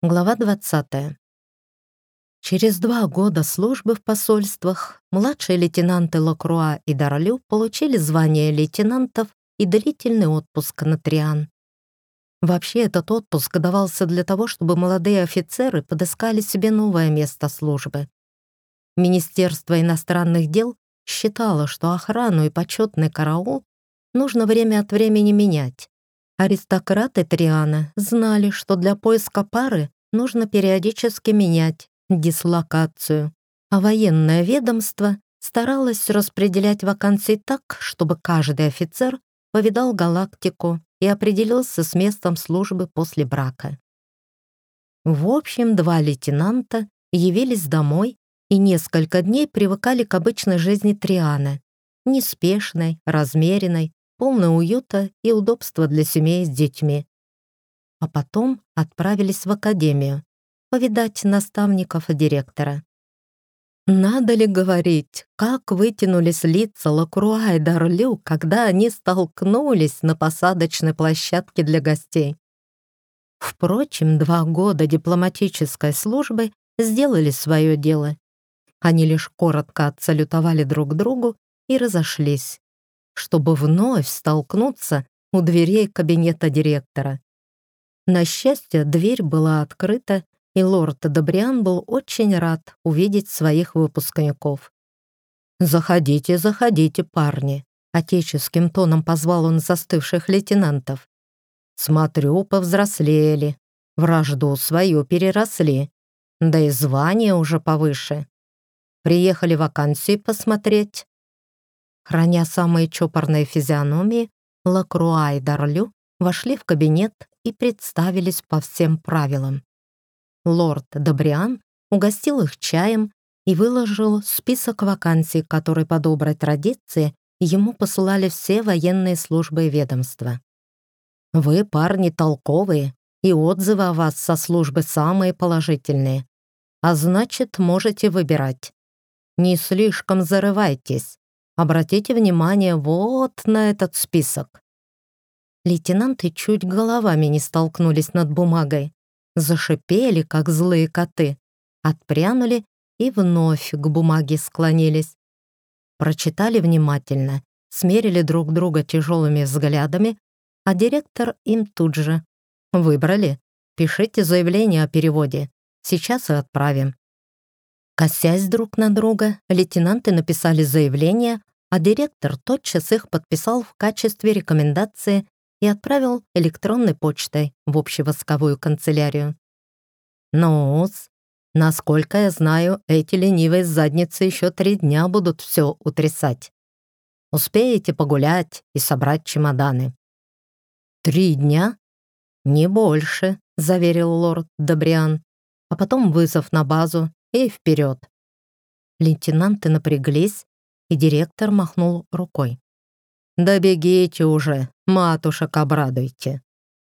Глава 20. Через 2 года службы в посольствах младшие лейтенанты Лакруа и Дарлю получили звание лейтенантов и длительный отпуск на Триан. Вообще, этот отпуск давался для того, чтобы молодые офицеры подыскали себе новое место службы. Министерство иностранных дел считало, что охрану и почетный караул нужно время от времени менять. Аристократы Триана знали, что для поиска пары нужно периодически менять дислокацию, а военное ведомство старалось распределять вакансии так, чтобы каждый офицер повидал галактику и определился с местом службы после брака. В общем, 2 лейтенанта явились домой и несколько дней привыкали к обычной жизни Триана, неспешной, размеренной, полной уюта и удобства для семей с детьми. А потом отправились в академию, повидать наставников и директора. Надо ли говорить, как вытянулись лица Лакруа и Дарлю, когда они столкнулись на посадочной площадке для гостей? Впрочем, 2 года дипломатической службы сделали свое дело. Они лишь коротко отсалютовали друг другу и разошлись, чтобы вновь столкнуться у дверей кабинета директора. На счастье, дверь была открыта, и лорд Добриан был очень рад увидеть своих выпускников. «Заходите, заходите, парни!» — отеческим тоном позвал он застывших лейтенантов. «Смотрю, повзрослели, вражду свою переросли, да и звание уже повыше. Приехали вакансии посмотреть». Храня самые чопорные физиономии, Лакруа и Дарлю вошли в кабинет и представились по всем правилам. Лорд Добриан угостил их чаем и выложил список вакансий, которые по доброй традиции ему посылали все военные службы и ведомства. «Вы, парни, толковые, и отзывы о вас со службы самые положительные, а значит, можете выбирать. Не слишком зарывайтесь. Обратите внимание вот на этот список». Лейтенанты чуть головами не столкнулись над бумагой, зашипели, как злые коты, отпрянули и вновь к бумаге склонились. Прочитали внимательно, смерили друг друга тяжелыми взглядами, а директор им тут же: «Выбрали? Пишите заявление о переводе. Сейчас и отправим». Косясь друг на друга, лейтенанты написали заявление, а директор тотчас их подписал в качестве рекомендации и отправил электронной почтой в общевойсковую канцелярию. «Ну-с, насколько я знаю, эти ленивые задницы еще 3 дня будут все утрясать. Успеете погулять и собрать чемоданы». 3 дня? Не больше», — заверил лорд Добриан, а потом вызов на базу и вперед. Лейтенанты напряглись, и директор махнул рукой. «Да бегите уже, матушек обрадуйте».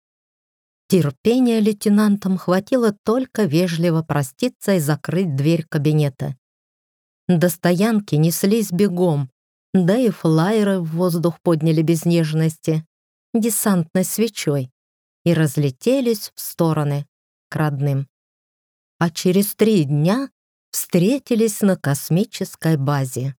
Терпения лейтенантам хватило только вежливо проститься и закрыть дверь кабинета. До стоянки неслись бегом, да и флайеры в воздух подняли без нежности, десантной свечой, и разлетелись в стороны к родным. А через 3 дня встретились на космической базе.